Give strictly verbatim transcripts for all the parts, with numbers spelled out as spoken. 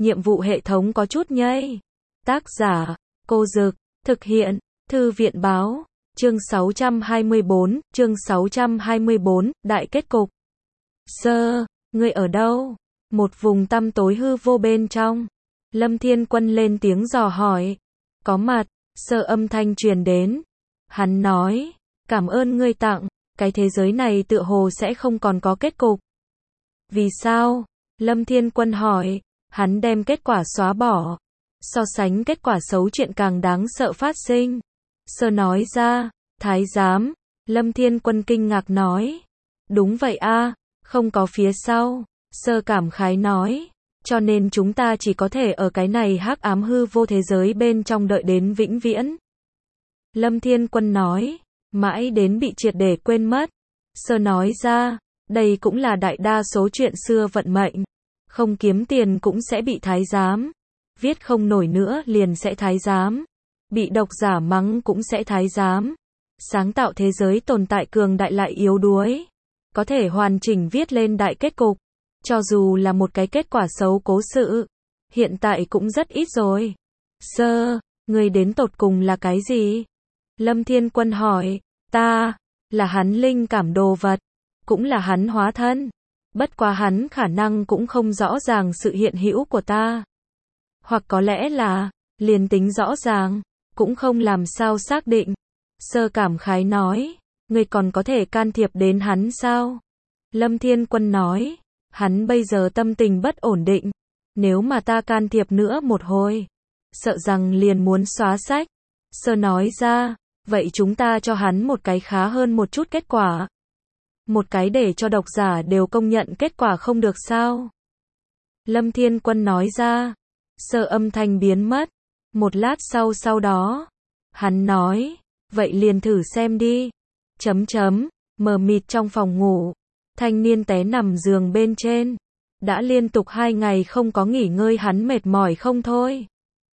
nhiệm vụ hệ thống có chút nhây. Tác giả, Cô Dực, thực hiện, Thư viện báo, chương sáu trăm hai mươi bốn, chương sáu trăm hai mươi bốn, đại kết cục. Sơ, ngươi ở đâu? Một vùng tăm tối hư vô bên trong. Lâm Thiên Quân lên tiếng dò hỏi. Có mặt, Sơ âm thanh truyền đến. Hắn nói, cảm ơn ngươi tặng, cái thế giới này tựa hồ sẽ không còn có kết cục. Vì sao? Lâm Thiên Quân hỏi, hắn đem kết quả xóa bỏ. So sánh kết quả xấu chuyện càng đáng sợ phát sinh. Sơ nói ra, thái giám. Lâm Thiên Quân kinh ngạc nói. Đúng vậy a, không có phía sau. Sơ cảm khái nói. Cho nên chúng ta chỉ có thể ở cái này hắc ám hư vô thế giới bên trong đợi đến vĩnh viễn. Lâm Thiên Quân nói. Mãi đến bị triệt để quên mất. Sơ nói ra, đây cũng là đại đa số chuyện xưa vận mệnh. Không kiếm tiền cũng sẽ bị thái giám. Viết không nổi nữa liền sẽ thái giám. Bị độc giả mắng cũng sẽ thái giám. Sáng tạo thế giới tồn tại cường đại lại yếu đuối. Có thể hoàn chỉnh viết lên đại kết cục. Cho dù là một cái kết quả xấu cố sự. Hiện tại cũng rất ít rồi. Sơ, người đến tột cùng là cái gì? Lâm Thiên Quân hỏi, ta, là hắn linh cảm đồ vật. Cũng là hắn hóa thân. Bất quá hắn khả năng cũng không rõ ràng sự hiện hữu của ta. Hoặc có lẽ là, liền tính rõ ràng, cũng không làm sao xác định. Sơ cảm khái nói, người còn có thể can thiệp đến hắn sao? Lâm Thiên Quân nói, hắn bây giờ tâm tình bất ổn định. Nếu mà ta can thiệp nữa một hồi, sợ rằng liền muốn xóa sách. Sơ nói ra, vậy chúng ta cho hắn một cái khá hơn một chút kết quả. Một cái để cho độc giả đều công nhận kết quả không được sao? Lâm Thiên Quân nói ra. Sơ âm thanh biến mất. Một lát sau sau đó, hắn nói, vậy liền thử xem đi. Chấm chấm, mờ mịt trong phòng ngủ. Thanh niên té nằm giường bên trên. Đã liên tục hai ngày không có nghỉ ngơi hắn mệt mỏi không thôi.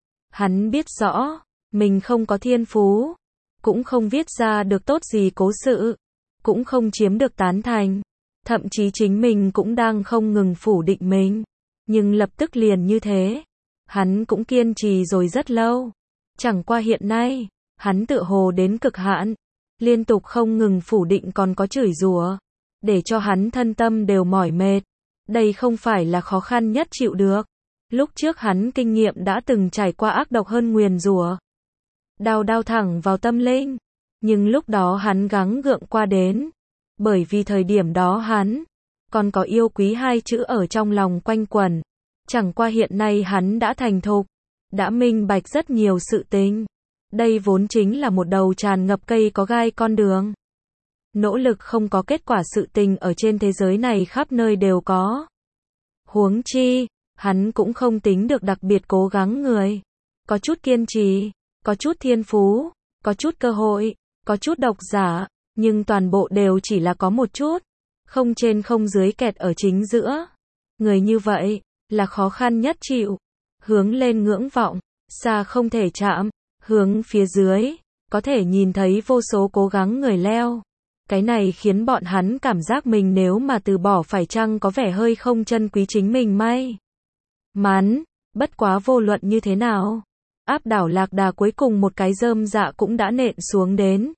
Hắn biết rõ, mình không có thiên phú. Cũng không viết ra được tốt gì cố sự. Cũng không chiếm được tán thành. Thậm chí chính mình cũng đang không ngừng phủ định mình. Nhưng lập tức liền như thế. Hắn cũng kiên trì rồi rất lâu. Chẳng qua hiện nay, hắn tựa hồ đến cực hạn. Liên tục không ngừng phủ định còn có chửi rủa. Để cho hắn thân tâm đều mỏi mệt. Đây không phải là khó khăn nhất chịu được. Lúc trước hắn kinh nghiệm đã từng trải qua ác độc hơn nguyền rủa. Đau đau thẳng vào tâm linh. Nhưng lúc đó hắn gắng gượng qua đến. Bởi vì thời điểm đó hắn còn có yêu quý hai chữ ở trong lòng quanh quẩn. Chẳng qua hiện nay hắn đã thành thục, đã minh bạch rất nhiều sự tình. Đây vốn chính là một đầu tràn ngập cây có gai con đường. Nỗ lực không có kết quả sự tình ở trên thế giới này khắp nơi đều có. Huống chi, hắn cũng không tính được đặc biệt cố gắng người. Có chút kiên trì, có chút thiên phú, có chút cơ hội, có chút độc giả, nhưng toàn bộ đều chỉ là có một chút. Không trên không dưới kẹt ở chính giữa. Người như vậy là khó khăn nhất chịu. Hướng lên ngưỡng vọng, xa không thể chạm. Hướng phía dưới, có thể nhìn thấy vô số cố gắng người leo. Cái này khiến bọn hắn cảm giác mình nếu mà từ bỏ phải chăng có vẻ hơi không trân quý chính mình may mắn. Bất quá vô luận như thế nào, áp đảo lạc đà cuối cùng một cái rơm dạ cũng đã nện xuống đến.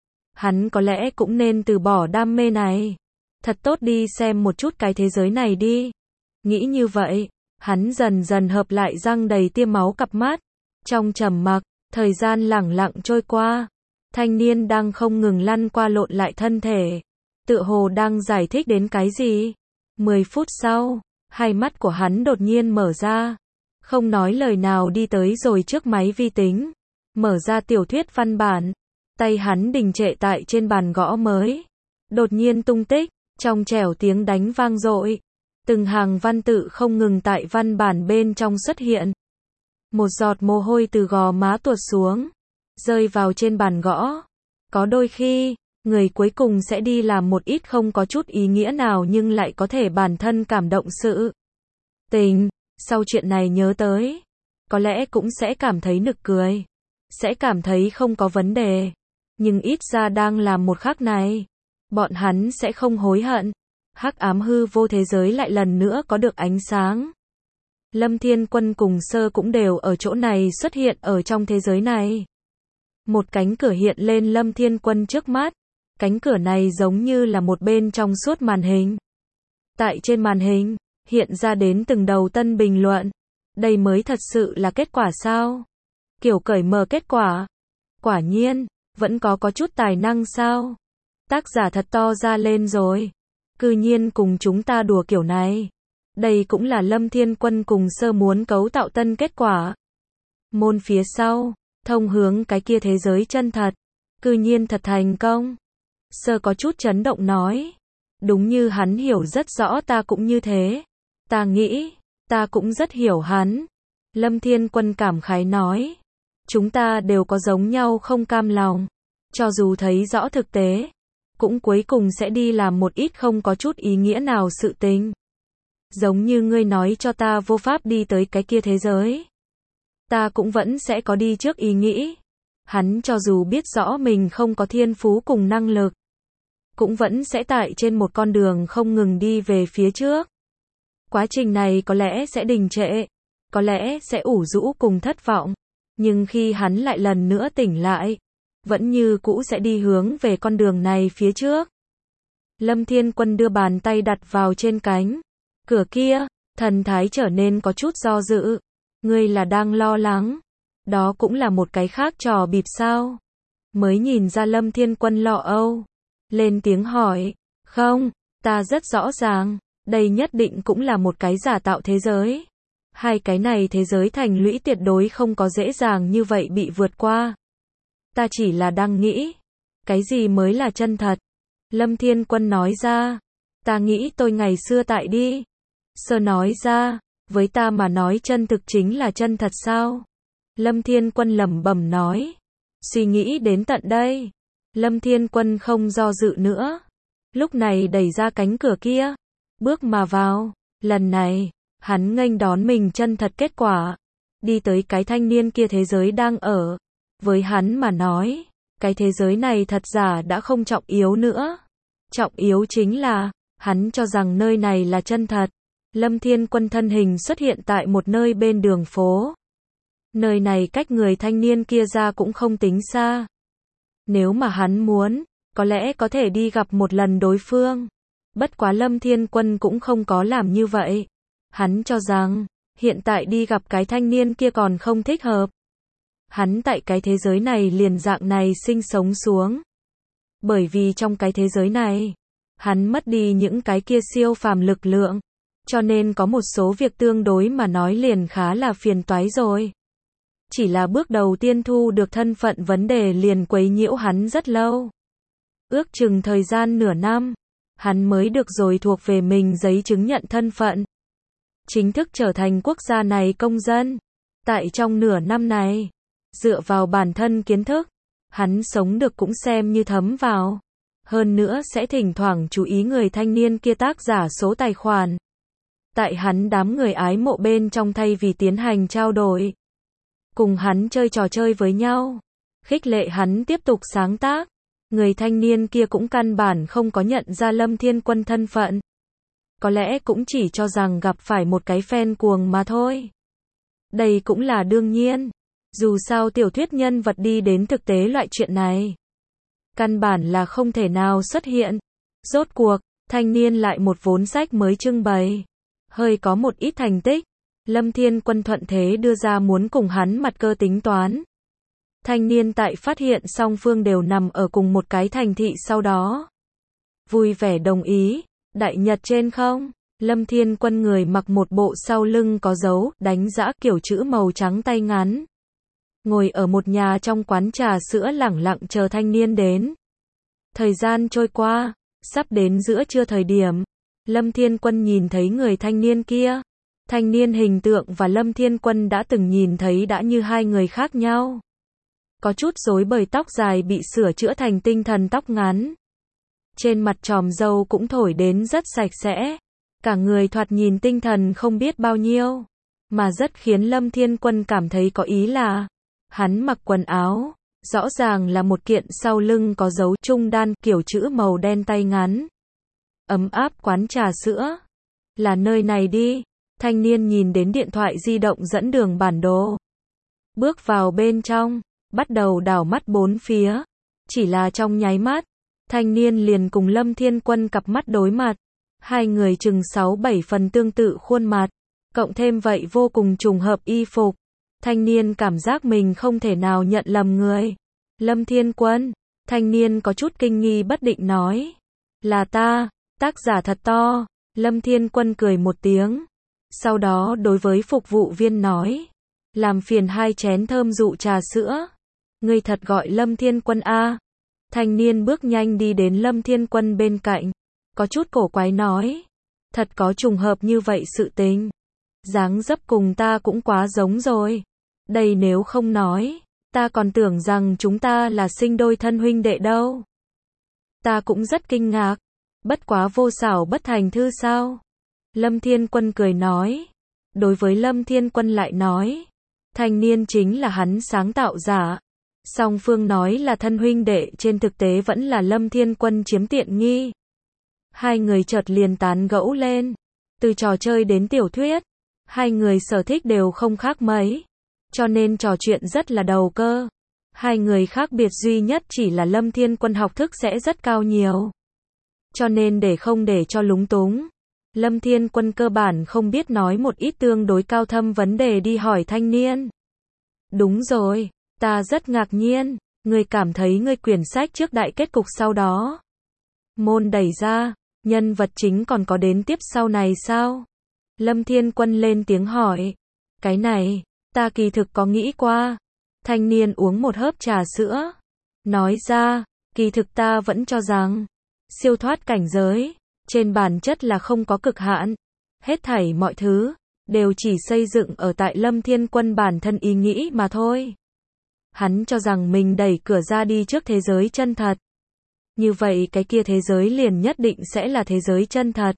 Hắn có lẽ cũng nên từ bỏ đam mê này. Thật tốt đi xem một chút cái thế giới này đi. Nghĩ như vậy, hắn dần dần hợp lại răng đầy tia máu cặp mắt. Trong trầm mặc, thời gian lẳng lặng trôi qua. Thanh niên đang không ngừng lăn qua lộn lại thân thể. Tựa hồ đang giải thích đến cái gì. Mười phút sau, hai mắt của hắn đột nhiên mở ra. Không nói lời nào đi tới rồi trước máy vi tính. Mở ra tiểu thuyết văn bản. Tay hắn đình trệ tại trên bàn gõ mới. Đột nhiên tung tích, trong trẻo tiếng đánh vang dội. Từng hàng văn tự không ngừng tại văn bản bên trong xuất hiện. Một giọt mồ hôi từ gò má tuột xuống, rơi vào trên bàn gõ. Có đôi khi, người cuối cùng sẽ đi làm một ít không có chút ý nghĩa nào nhưng lại có thể bản thân cảm động sự tình. Sau chuyện này nhớ tới, có lẽ cũng sẽ cảm thấy nực cười. Sẽ cảm thấy không có vấn đề. Nhưng ít ra đang làm một khắc này, bọn hắn sẽ không hối hận. Hắc ám hư vô thế giới lại lần nữa có được ánh sáng. Lâm Thiên Quân cùng Sơ cũng đều ở chỗ này xuất hiện ở trong thế giới này. Một cánh cửa hiện lên Lâm Thiên Quân trước mắt. Cánh cửa này giống như là một bên trong suốt màn hình. Tại trên màn hình, hiện ra đến từng đầu tân bình luận. Đây mới thật sự là kết quả sao? Kiểu cởi mở kết quả. Quả nhiên, vẫn có có chút tài năng sao? Tác giả thật to ra lên rồi. Cư nhiên cùng chúng ta đùa kiểu này. Đây cũng là Lâm Thiên Quân cùng Sơ muốn cấu tạo tân kết quả. Môn phía sau, thông hướng cái kia thế giới chân thật. Cư nhiên thật thành công. Sơ có chút chấn động nói. Đúng như hắn hiểu rất rõ ta cũng như thế. Ta nghĩ, ta cũng rất hiểu hắn. Lâm Thiên Quân cảm khái nói. Chúng ta đều có giống nhau không cam lòng. Cho dù thấy rõ thực tế, cũng cuối cùng sẽ đi làm một ít không có chút ý nghĩa nào sự tình. Giống như ngươi nói cho ta vô pháp đi tới cái kia thế giới. Ta cũng vẫn sẽ có đi trước ý nghĩ. Hắn cho dù biết rõ mình không có thiên phú cùng năng lực, cũng vẫn sẽ tại trên một con đường không ngừng đi về phía trước. Quá trình này có lẽ sẽ đình trệ, có lẽ sẽ ủ rũ cùng thất vọng, nhưng khi hắn lại lần nữa tỉnh lại, vẫn như cũ sẽ đi hướng về con đường này phía trước. Lâm Thiên Quân đưa bàn tay đặt vào trên cánh cửa kia, thần thái trở nên có chút do dự. Ngươi là đang lo lắng? Đó cũng là một cái khác trò bịp sao? Mới nhìn ra Lâm Thiên Quân lo âu, lên tiếng hỏi. Không, ta rất rõ ràng, đây nhất định cũng là một cái giả tạo thế giới. Hai cái này thế giới thành lũy tuyệt đối không có dễ dàng như vậy bị vượt qua. Ta chỉ là đang nghĩ, cái gì mới là chân thật? Lâm Thiên Quân nói ra. Ta nghĩ tôi ngày xưa tại đi. Sơ nói ra, với ta mà nói chân thực chính là chân thật sao? Lâm Thiên Quân lẩm bẩm nói. Suy nghĩ đến tận đây, Lâm Thiên Quân không do dự nữa. Lúc này đẩy ra cánh cửa kia, bước mà vào. Lần này, hắn nghênh đón mình chân thật kết quả. Đi tới cái thanh niên kia thế giới đang ở. Với hắn mà nói, cái thế giới này thật giả đã không trọng yếu nữa. Trọng yếu chính là, hắn cho rằng nơi này là chân thật. Lâm Thiên Quân thân hình xuất hiện tại một nơi bên đường phố. Nơi này cách người thanh niên kia ra cũng không tính xa. Nếu mà hắn muốn, có lẽ có thể đi gặp một lần đối phương. Bất quá Lâm Thiên Quân cũng không có làm như vậy. Hắn cho rằng, hiện tại đi gặp cái thanh niên kia còn không thích hợp. Hắn tại cái thế giới này liền dạng này sinh sống xuống. Bởi vì trong cái thế giới này, hắn mất đi những cái kia siêu phàm lực lượng. Cho nên có một số việc tương đối mà nói liền khá là phiền toái rồi. Chỉ là bước đầu tiên thu được thân phận vấn đề liền quấy nhiễu hắn rất lâu. Ước chừng thời gian nửa năm, hắn mới được rồi thuộc về mình giấy chứng nhận thân phận. Chính thức trở thành quốc gia này công dân. Tại trong nửa năm này, dựa vào bản thân kiến thức, hắn sống được cũng xem như thấm vào. Hơn nữa sẽ thỉnh thoảng chú ý người thanh niên kia tác giả số tài khoản. Tại hắn đám người ái mộ bên trong thay vì tiến hành trao đổi. Cùng hắn chơi trò chơi với nhau. Khích lệ hắn tiếp tục sáng tác. Người thanh niên kia cũng căn bản không có nhận ra Lâm Thiên Quân thân phận. Có lẽ cũng chỉ cho rằng gặp phải một cái fan cuồng mà thôi. Đây cũng là đương nhiên. Dù sao tiểu thuyết nhân vật đi đến thực tế loại chuyện này. Căn bản là không thể nào xuất hiện. Rốt cuộc, thanh niên lại một vốn sách mới trưng bày. Hơi có một ít thành tích. Lâm Thiên Quân thuận thế đưa ra muốn cùng hắn mặt cơ tính toán. Thanh niên tại phát hiện song phương đều nằm ở cùng một cái thành thị sau đó. Vui vẻ đồng ý. Đại nhật trên không? Lâm Thiên Quân người mặc một bộ sau lưng có dấu, đánh dã kiểu chữ màu trắng tay ngắn. Ngồi ở một nhà trong quán trà sữa lẳng lặng chờ thanh niên đến. Thời gian trôi qua, sắp đến giữa trưa thời điểm. Lâm Thiên Quân nhìn thấy người thanh niên kia. Thanh niên hình tượng và Lâm Thiên Quân đã từng nhìn thấy đã như hai người khác nhau. Có chút rối bời tóc dài bị sửa chữa thành tinh thần tóc ngắn. Trên mặt tròm râu cũng thổi đến rất sạch sẽ. Cả người thoạt nhìn tinh thần không biết bao nhiêu. Mà rất khiến Lâm Thiên Quân cảm thấy có ý là, hắn mặc quần áo, rõ ràng là một kiện sau lưng có dấu trung đan kiểu chữ màu đen tay ngắn. Ấm áp quán trà sữa. Là nơi này đi. Thanh niên nhìn đến điện thoại di động dẫn đường bản đồ. Bước vào bên trong, bắt đầu đảo mắt bốn phía. Chỉ là trong nháy mắt, thanh niên liền cùng Lâm Thiên Quân cặp mắt đối mặt. Hai người chừng sáu bảy phần tương tự khuôn mặt, cộng thêm vậy vô cùng trùng hợp y phục. Thanh niên cảm giác mình không thể nào nhận lầm người. Lâm Thiên Quân, thanh niên có chút kinh nghi bất định nói. Là ta, tác giả thật to. Lâm Thiên Quân cười một tiếng. Sau đó đối với phục vụ viên nói. Làm phiền hai chén thơm dụ trà sữa. Ngươi thật gọi Lâm Thiên Quân a? Thanh niên bước nhanh đi đến Lâm Thiên Quân bên cạnh. Có chút cổ quái nói. Thật có trùng hợp như vậy sự tình. Dáng dấp cùng ta cũng quá giống rồi. Đây nếu không nói, ta còn tưởng rằng chúng ta là sinh đôi thân huynh đệ đâu. Ta cũng rất kinh ngạc. Bất quá vô xảo bất thành thư sao? Lâm Thiên Quân cười nói. Đối với Lâm Thiên Quân lại nói. Thanh niên chính là hắn sáng tạo giả. Song phương nói là thân huynh đệ, trên thực tế vẫn là Lâm Thiên Quân chiếm tiện nghi. Hai người chợt liền tán gẫu lên. Từ trò chơi đến tiểu thuyết, hai người sở thích đều không khác mấy. Cho nên trò chuyện rất là đầu cơ. Hai người khác biệt duy nhất chỉ là Lâm Thiên Quân học thức sẽ rất cao nhiều. Cho nên để không để cho lúng túng, Lâm Thiên Quân cơ bản không biết nói một ít tương đối cao thâm vấn đề đi hỏi thanh niên. Đúng rồi, ta rất ngạc nhiên, ngươi cảm thấy ngươi quyển sách trước đại kết cục sau đó. Môn đẩy ra, nhân vật chính còn có đến tiếp sau này sao? Lâm Thiên Quân lên tiếng hỏi. Cái này, ta kỳ thực có nghĩ qua. Thanh niên uống một hớp trà sữa. Nói ra, kỳ thực ta vẫn cho rằng, siêu thoát cảnh giới, trên bản chất là không có cực hạn. Hết thảy mọi thứ, đều chỉ xây dựng ở tại Lâm Thiên Quân bản thân ý nghĩ mà thôi. Hắn cho rằng mình đẩy cửa ra đi trước thế giới chân thật. Như vậy cái kia thế giới liền nhất định sẽ là thế giới chân thật.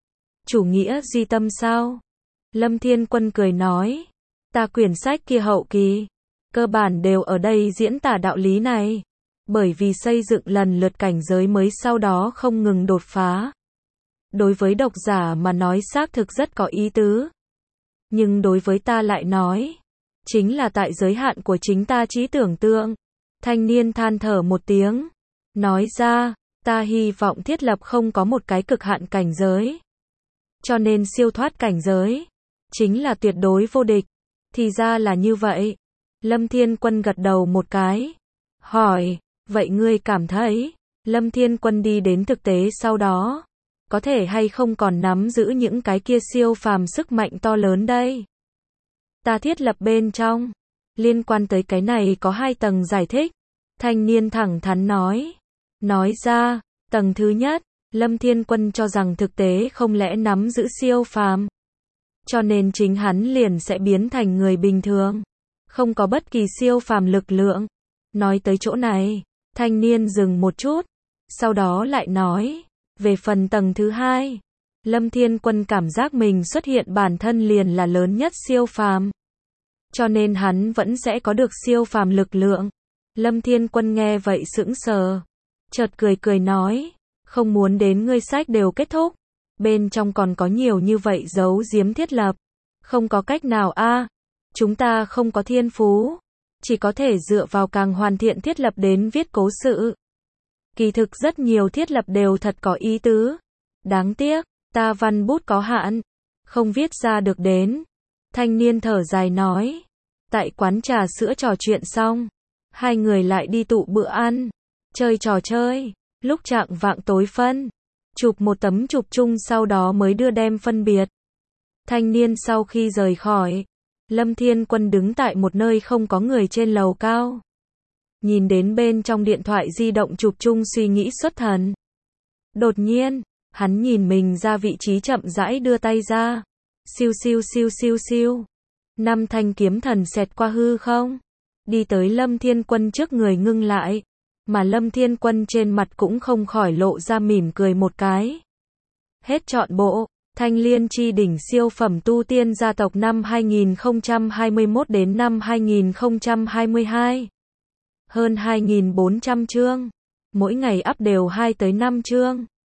Chủ nghĩa duy tâm sao? Lâm Thiên Quân cười nói. Ta quyển sách kia hậu kỳ, cơ bản đều ở đây diễn tả đạo lý này. Bởi vì xây dựng lần lượt cảnh giới mới sau đó không ngừng đột phá. Đối với độc giả mà nói xác thực rất có ý tứ. Nhưng đối với ta lại nói, chính là tại giới hạn của chính ta trí tưởng tượng. Thanh niên than thở một tiếng. Nói ra, ta hy vọng thiết lập không có một cái cực hạn cảnh giới. Cho nên siêu thoát cảnh giới, chính là tuyệt đối vô địch. Thì ra là như vậy. Lâm Thiên Quân gật đầu một cái. Hỏi, vậy ngươi cảm thấy, Lâm Thiên Quân đi đến thực tế sau đó, có thể hay không còn nắm giữ những cái kia siêu phàm sức mạnh to lớn đây? Ta thiết lập bên trong, liên quan tới cái này có hai tầng giải thích. Thanh niên thẳng thắn nói. Nói ra, tầng thứ nhất, Lâm Thiên Quân cho rằng thực tế không lẽ nắm giữ siêu phàm. Cho nên chính hắn liền sẽ biến thành người bình thường. Không có bất kỳ siêu phàm lực lượng. Nói tới chỗ này, thanh niên dừng một chút. Sau đó lại nói. Về phần tầng thứ hai, Lâm Thiên Quân cảm giác mình xuất hiện bản thân liền là lớn nhất siêu phàm. Cho nên hắn vẫn sẽ có được siêu phàm lực lượng. Lâm Thiên Quân nghe vậy sững sờ. Chợt cười cười nói. Không muốn đến ngươi sách đều kết thúc. Bên trong còn có nhiều như vậy giấu giếm thiết lập. Không có cách nào a, chúng ta không có thiên phú. Chỉ có thể dựa vào càng hoàn thiện thiết lập đến viết cố sự. Kỳ thực rất nhiều thiết lập đều thật có ý tứ. Đáng tiếc, ta văn bút có hạn. Không viết ra được đến. Thanh niên thở dài nói. Tại quán trà sữa trò chuyện xong. Hai người lại đi tụ bữa ăn. Chơi trò chơi. Lúc chạng vạng tối phân. Chụp một tấm chụp chung sau đó mới đưa đem phân biệt. Thanh niên sau khi rời khỏi. Lâm Thiên Quân đứng tại một nơi không có người trên lầu cao. Nhìn đến bên trong điện thoại di động chụp chung suy nghĩ xuất thần. Đột nhiên, hắn nhìn mình ra vị trí chậm rãi đưa tay ra. Siêu siêu siêu siêu siêu. Năm thanh kiếm thần xẹt qua hư không. Đi tới Lâm Thiên Quân trước người ngưng lại. Mà Lâm Thiên Quân trên mặt cũng không khỏi lộ ra mỉm cười một cái. Hết trọn bộ. Thanh Liên Chi Đỉnh siêu phẩm tu tiên gia tộc năm hai nghìn không trăm hai mươi mốt đến năm hai nghìn không trăm hai mươi hai. Hơn hai nghìn bốn trăm chương. Mỗi ngày up đều hai tới năm chương.